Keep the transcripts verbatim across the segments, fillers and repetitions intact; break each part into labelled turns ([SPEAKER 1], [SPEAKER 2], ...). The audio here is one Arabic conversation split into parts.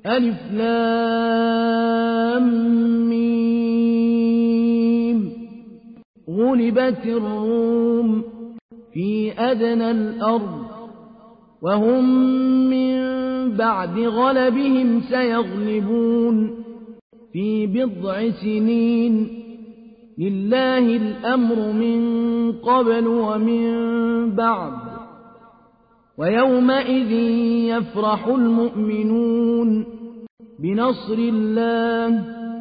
[SPEAKER 1] ألف لام ميم غلبت الروم في أدنى الأرض وهم من بعد غلبهم سيغلبون في بضع سنين لله الأمر من قبل ومن بعد ويومئذ يفرح المؤمنون بنصر الله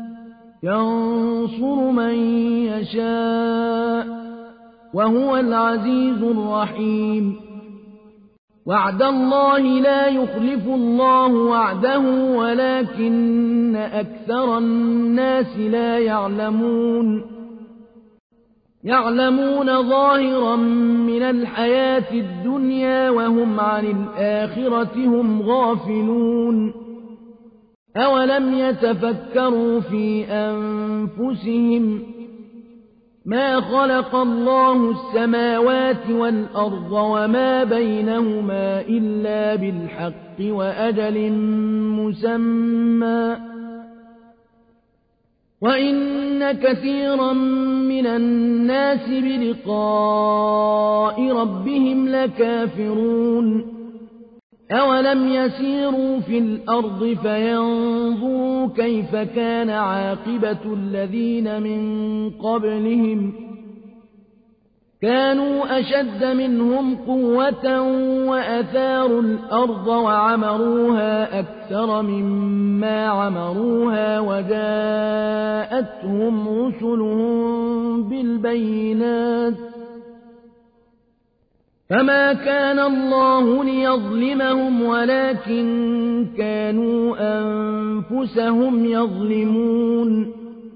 [SPEAKER 1] ينصر من يشاء وهو العزيز الرحيم وعد الله لا يخلف الله وعده ولكن أكثر الناس لا يعلمون يعلمون ظاهرا من الحياة الدنيا وهم عن الآخرة هم غافلون أولم يتفكروا في أنفسهم ما خلق الله السماوات والأرض وما بينهما إلا بالحق وأجل مسمى وإن كثيرا من الناس بلقاء ربهم لكافرون أولم يسيروا في الأرض فينظروا كيف كان عاقبة الذين من قبلهم كانوا أشد منهم قوة وأثاروا الأرض وعمروها أكثر مما عمروها وجاءتهم رسلهم بالبينات فما كان الله ليظلمهم ولكن كانوا أنفسهم يظلمون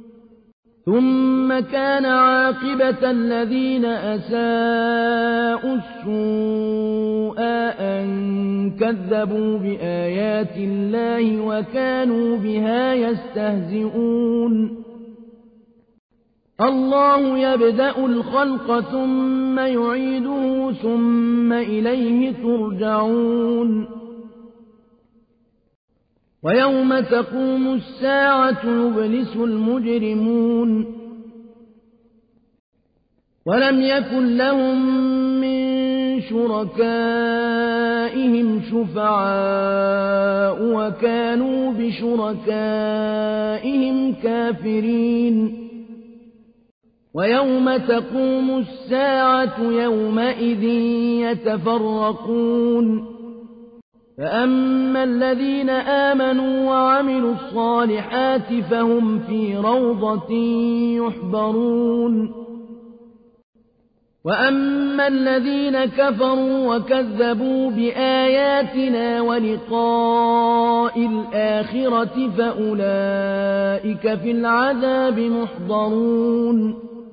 [SPEAKER 1] ثم كان عاقبة الذين أساءوا السوء أن كذبوا بآيات الله وكانوا بها يستهزئون الله يبدأ الخلق ثم يعيده ثم إليه ترجعون ويوم تقوم الساعة يبلس المجرمون ولم يكن لهم من شركائهم شفعاء وكانوا بشركائهم كافرين ويوم تقوم الساعة يومئذ يتفرقون فأما الذين آمنوا وعملوا الصالحات فهم في روضة يحبرون وأما الذين كفروا وكذبوا بآياتنا ولقاء الآخرة فأولئك في العذاب محضرون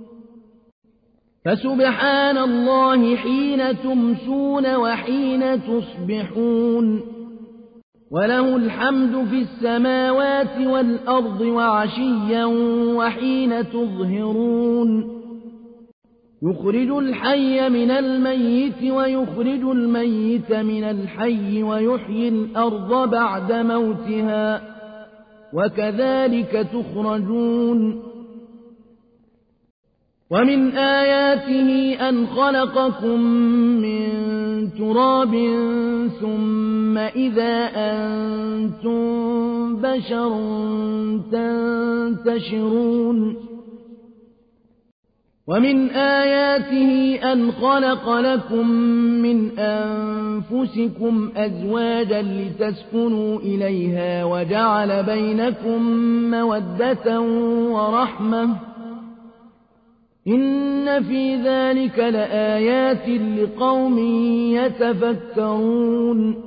[SPEAKER 1] فسبحان الله حين تمسون وحين تصبحون وله الحمد في السماوات والأرض وعشيا وحين تظهرون يخرج الحي من الميت ويخرج الميت من الحي ويحيي الأرض بعد موتها وكذلك تخرجون ومن آياته أن خلقكم من تراب ثم إذا أنتم بشر تنتشرون ومن آياته أن خلق لكم من أنفسكم أزواجا لتسكنوا إليها وجعل بينكم مودة ورحمة إن في ذلك لآيات لقوم يتفكرون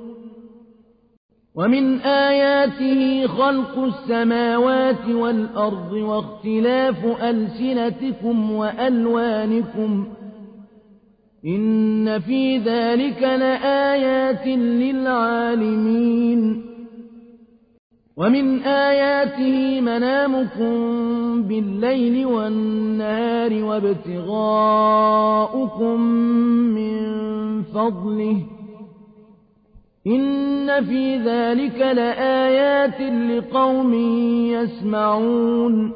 [SPEAKER 1] ومن آياته خلق السماوات والأرض واختلاف ألسنتكم وألوانكم إن في ذلك لآيات للعالمين ومن آياته منامكم بالليل والنهار وابتغاؤكم من فضله إن في ذلك لآيات لقوم يسمعون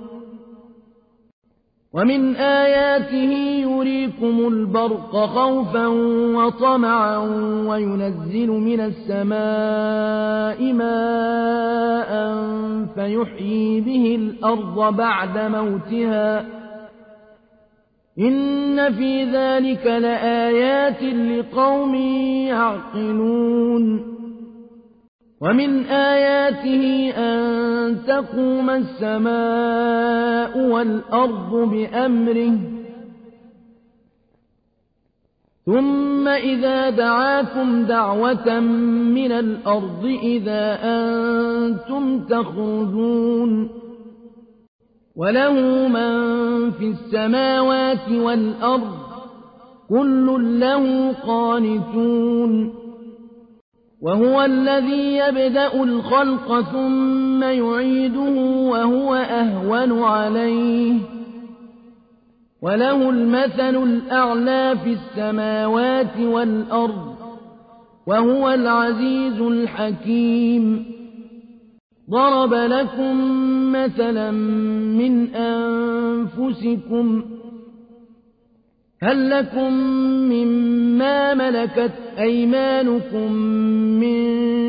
[SPEAKER 1] ومن آياته يريكم البرق خوفا وطمعا وينزل من السماء ماء فيحيي به الأرض بعد موتها إن في ذلك لآيات لقوم يعقلون ومن آياته أن تقوم السماء والأرض بأمره ثم إذا دعاكم دعوة من الأرض إذا أنتم تخرجون وله من في السماوات والأرض كل له قانتون وهو الذي يبدأ الخلق ثم يعيده وهو أهون عليه وله المثل الأعلى في السماوات والأرض وهو العزيز الحكيم ضرب لكم مثلا من أنفسكم هل لكم مما ملكت أيمانكم من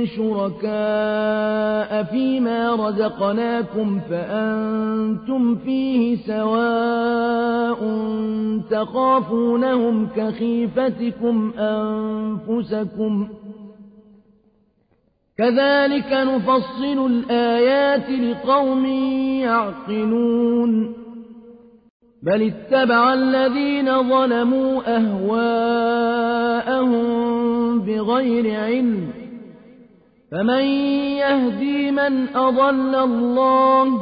[SPEAKER 1] شركاء فيما رزقناكم فأنتم فيه سواء تخافونهم كخيفتكم أنفسكم كذلك نفصل الآيات لقوم يعقلون بل اتبع الذين ظلموا أهواءهم بغير علم فمن يهدي من أضل الله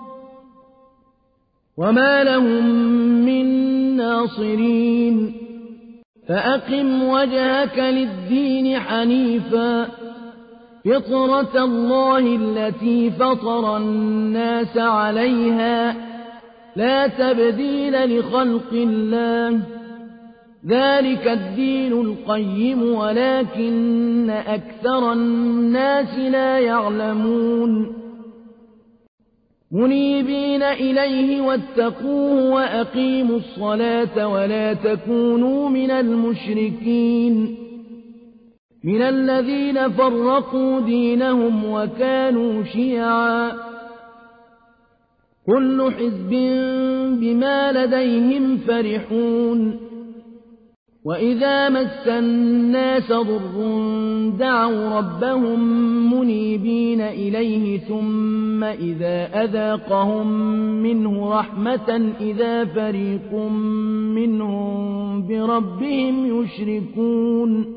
[SPEAKER 1] وما لهم من ناصرين فأقم وجهك للدين حنيفا فطرة الله التي فطر الناس عليها لا تبديل لخلق الله ذلك الدين القيم ولكن أكثر الناس لا يعلمون منيبين إليه واتقوه وأقيموا الصلاة ولا تكونوا من المشركين من الذين فرقوا دينهم وكانوا شيعا كل حزب بما لديهم فرحون وإذا مس الناس ضر دعوا ربهم منيبين إليه ثم إذا أذاقهم منه رحمة إذا فريق منهم بربهم يشركون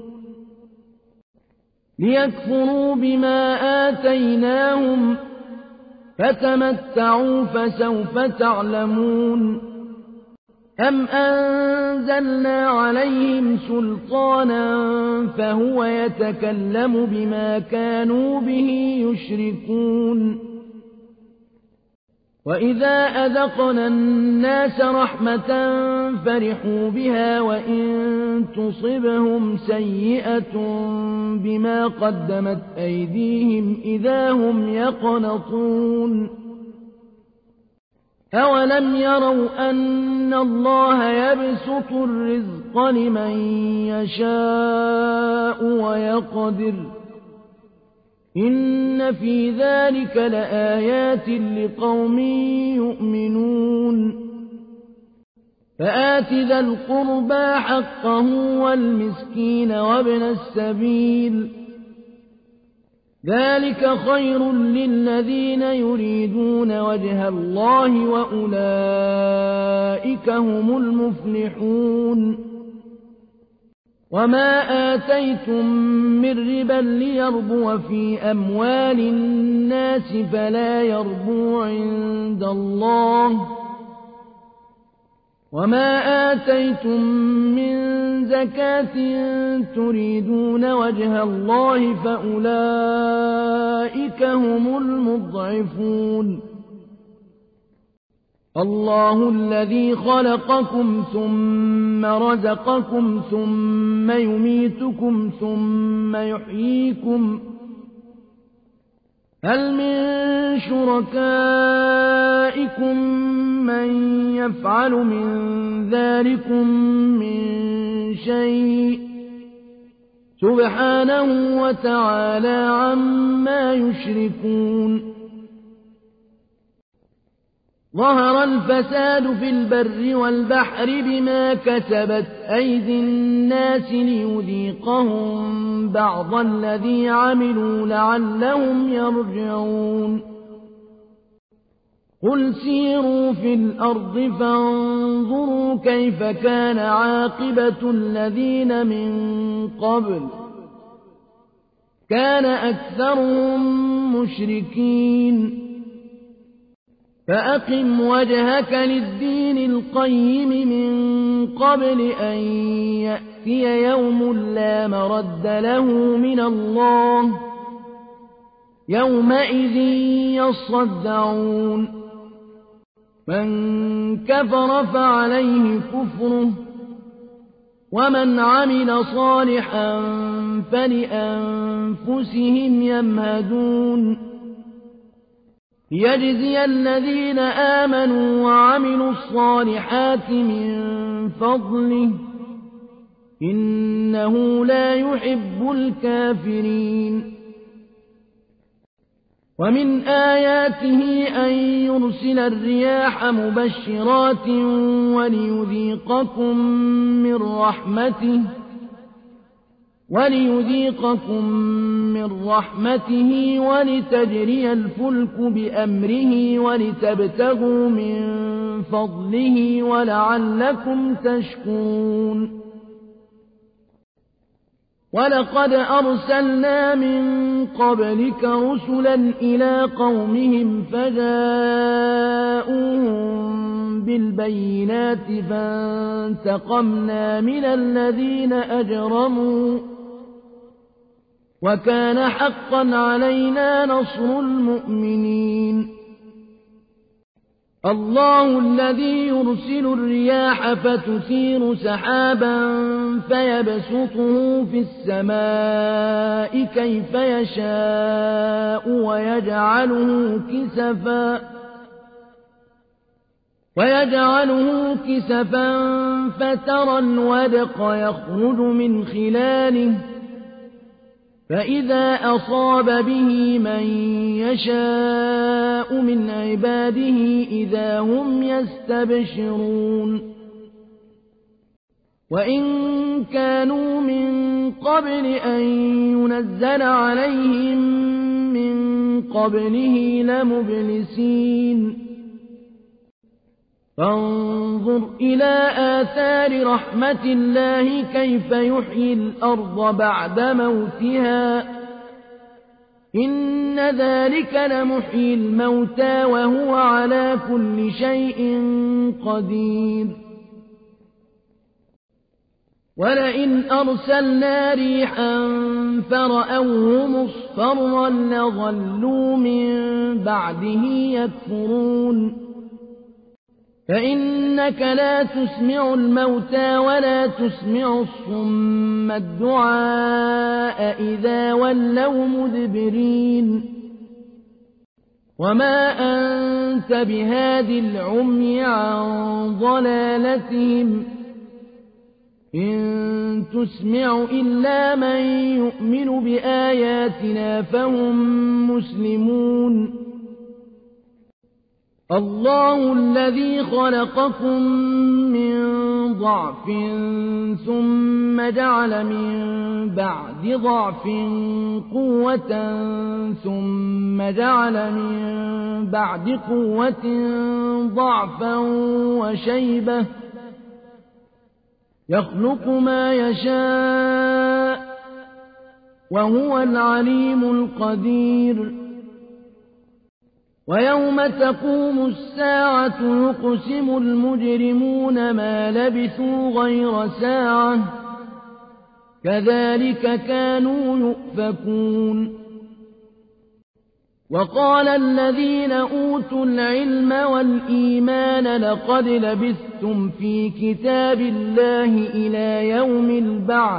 [SPEAKER 1] ليكفروا بما آتيناهم فتمتعوا فسوف تعلمون أم أنزلنا عليهم سلطانا فهو يتكلم بما كانوا به يشركون وإذا أذقنا الناس رحمة فرحوا بها وإن تصبهم سيئة بما قدمت أيديهم إذا هم يقنطون أولم يروا أن الله يبسط الرزق لمن يشاء ويقدر إن في ذلك لآيات لقوم يؤمنون فآت ذا القربى حقه والمسكين وابن السبيل ذلك خير للذين يريدون وجه الله وأولئك هم المفلحون وما آتيتم من ربا ليربو في أموال الناس فلا يربو عند الله وما آتيتم من زكاة تريدون وجه الله فأولئك هم المضعفون الله الذي خلقكم ثم رزقكم ثم يميتكم ثم يحييكم هل من شركائكم من يفعل من ذلكم من شيء سبحانه وتعالى عما يشركون ظهر الفساد في البر والبحر بما كسبت أيدي الناس ليذيقهم بعض الذي عملوا لعلهم يرجعون قل سيروا في الأرض فانظروا كيف كان عاقبة الذين من قبل كان أكثرهم مشركين فأقم وجهك للدين القيم من قبل أن يأتي يوم لا مرد له من الله يومئذ يصدعون من كفر فعليه كفره ومن عمل صالحا فلأنفسهم يمهدون ليجزي الذين آمنوا وعملوا الصالحات من فضله إنه لا يحب الكافرين ومن آياته أن يرسل الرياح مبشرات وليذيقكم من رحمته وليذيقكم من رحمته ولتجري الفلك بأمره ولتبتغوا من فضله ولعلكم تشكرون ولقد أرسلنا من قبلك رسلا إلى قومهم فجاءوهم بالبينات فانتقمنا من الذين أجرموا وكان حقا علينا نصر المؤمنين الله الذي يرسل الرياح فتثير سحابا فيبسطه في السماء كيف يشاء ويجعله كسفا ويجعله كسفا فترى الودق يخرج من خلاله فإذا أصاب به من يشاء من عباده إذا هم يستبشرون وإن كانوا من قبل أن ينزل عليهم من قبله لمبلسين فانظر إلى آثار رحمة الله كيف يحيي الأرض بعد موتها إن ذلك لمحيي الموتى وهو على كل شيء قدير ولئن أرسلنا ريحا فرأوه مصفرا لظلوا من بعده يكفرون فإنك لا تسمع الموتى ولا تسمع الصم الدعاء إذا ولوا مدبرين وما أنت بهاد العمي عن ضلالتهم إن تسمع إلا من يؤمن بآياتنا فهم مسلمون الله الذي خلقكم من ضعف ثم جعل من بعد ضعف قوة ثم جعل من بعد قوة ضعفا وشيبة يخلق ما يشاء وهو العليم القدير ويوم تقوم الساعة يقسم المجرمون ما لبثوا غير ساعة كذلك كانوا يؤفكون وقال الذين أوتوا العلم والإيمان لقد لبثتم في كتاب الله إلى يوم البعث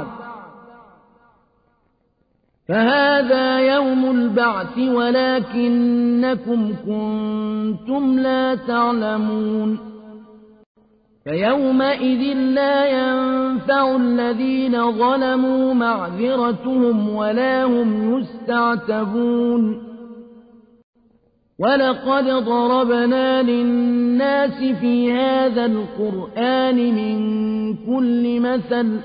[SPEAKER 1] فهذا يوم البعث ولكنكم كنتم لا تعلمون فيومئذ لا ينفع الذين ظلموا معذرتهم ولا هم يستعتبون ولقد ضربنا للناس في هذا القرآن من كل مثل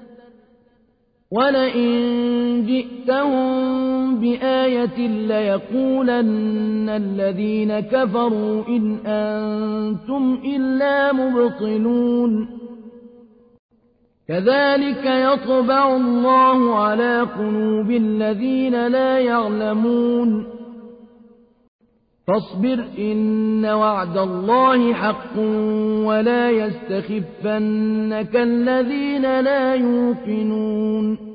[SPEAKER 1] ولئن جئتهم بآية ليقولن الذين كفروا إن أنتم إلا مبطلون كذلك يطبع الله على قلوب الذين لا يعلمون فاصبر إن وعد الله حق ولا يستخفنك الذين لا يوقنون